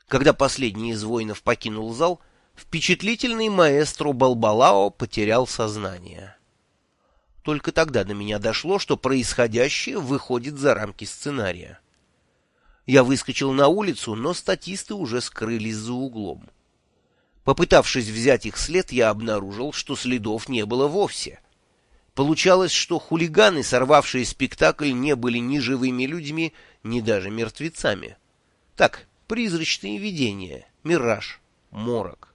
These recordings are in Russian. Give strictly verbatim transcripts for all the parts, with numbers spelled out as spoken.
Когда последний из воинов покинул зал, впечатлительный маэстро Балбалао потерял сознание. Только тогда до меня дошло, что происходящее выходит за рамки сценария. Я выскочил на улицу, но статисты уже скрылись за углом. Попытавшись взять их след, я обнаружил, что следов не было вовсе. Получалось, что хулиганы, сорвавшие спектакль, не были ни живыми людьми, ни даже мертвецами. Так, призрачные видения, мираж, морок.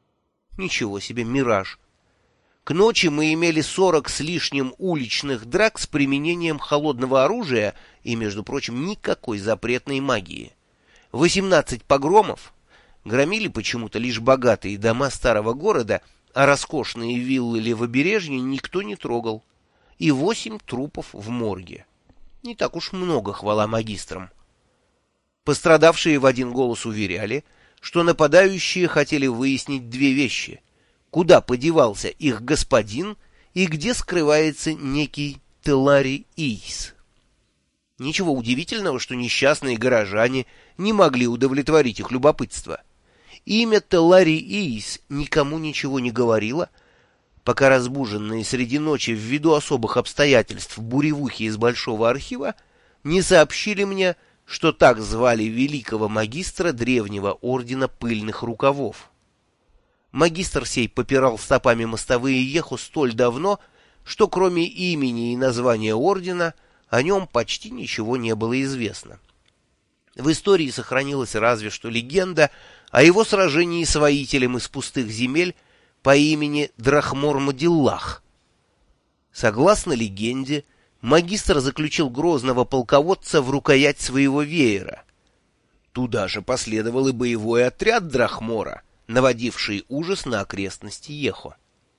Ничего себе мираж. К ночи мы имели сорок с лишним уличных драк с применением холодного оружия и, между прочим, никакой запретной магии. восемнадцать погромов. Громили почему-то лишь богатые дома старого города, а роскошные виллы левобережья никто не трогал. И восемь трупов в морге. Не так уж много, хвала магистрам. Пострадавшие в один голос уверяли, что нападающие хотели выяснить две вещи: куда подевался их господин и где скрывается некий Телари Иис. Ничего удивительного, что несчастные горожане не могли удовлетворить их любопытство. Имя Телари Иис никому ничего не говорило, пока разбуженные среди ночи ввиду особых обстоятельств буревухи из Большого архива не сообщили мне, что так звали великого магистра древнего ордена пыльных рукавов. Магистр сей попирал стопами мостовые Ехо столь давно, что кроме имени и названия ордена о нем почти ничего не было известно. В истории сохранилась разве что легенда о его сражении с воителем из пустых земель по имени Драхмор-Мадиллах. Согласно легенде, магистр заключил грозного полководца в рукоять своего веера. Туда же последовал и боевой отряд Драхмора, наводивший ужас на окрестности Ехо.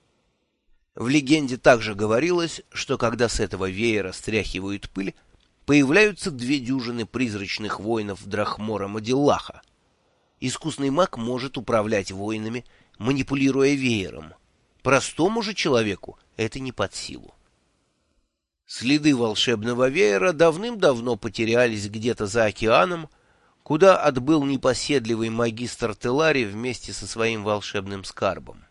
В легенде также говорилось, что когда с этого веера стряхивают пыль, появляются две дюжины призрачных воинов Драхмора-Мадиллаха. Искусный маг может управлять воинами, манипулируя веером. Простому же человеку это не под силу. Следы волшебного веера давным-давно потерялись где-то за океаном, куда отбыл непоседливый магистр Телари вместе со своим волшебным скарбом.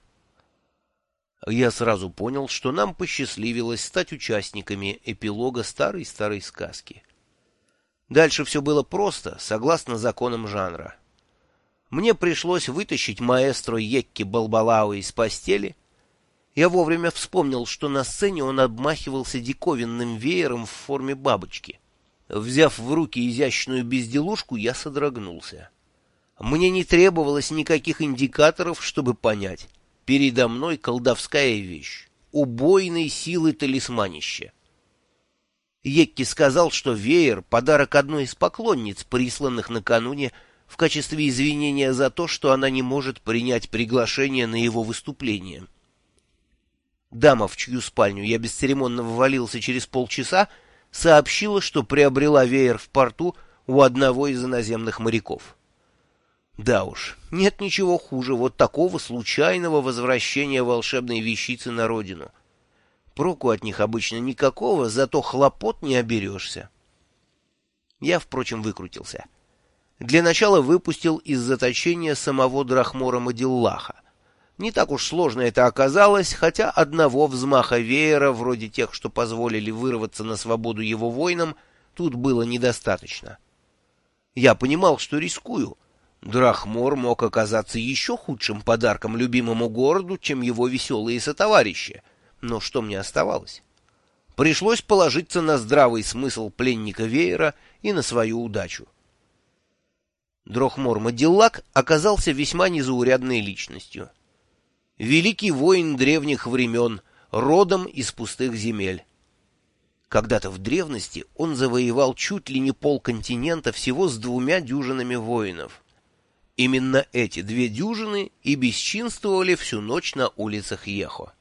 Я сразу понял, что нам посчастливилось стать участниками эпилога старой-старой сказки. Дальше все было просто, согласно законам жанра. Мне пришлось вытащить маэстро Екки Балбалао из постели. Я вовремя вспомнил, что на сцене он обмахивался диковинным веером в форме бабочки. Взяв в руки изящную безделушку, я содрогнулся. Мне не требовалось никаких индикаторов, чтобы понять. Передо мной колдовская вещь, убойной силы талисманище. Екки сказал, что веер — подарок одной из поклонниц, присланных накануне в качестве извинения за то, что она не может принять приглашение на его выступление. Дама, в чью спальню я бесцеремонно ввалился через полчаса, сообщила, что приобрела веер в порту у одного из иноземных моряков. Да уж, нет ничего хуже вот такого случайного возвращения волшебной вещицы на родину. Проку от них обычно никакого, зато хлопот не оберешься. Я, впрочем, выкрутился. Для начала выпустил из заточения самого Драхмора-Мадиллаха. Не так уж сложно это оказалось, хотя одного взмаха веера, вроде тех, что позволили вырваться на свободу его воинам, тут было недостаточно. Я понимал, что рискую. Драхмор мог оказаться еще худшим подарком любимому городу, чем его веселые сотоварищи. Но что мне оставалось? Пришлось положиться на здравый смысл пленника веера и на свою удачу. Драхмор-Мадиллах оказался весьма незаурядной личностью. Великий воин древних времен, родом из пустых земель. Когда-то в древности он завоевал чуть ли не полконтинента всего с двумя дюжинами воинов. Именно эти две дюжины и бесчинствовали всю ночь на улицах Ехо.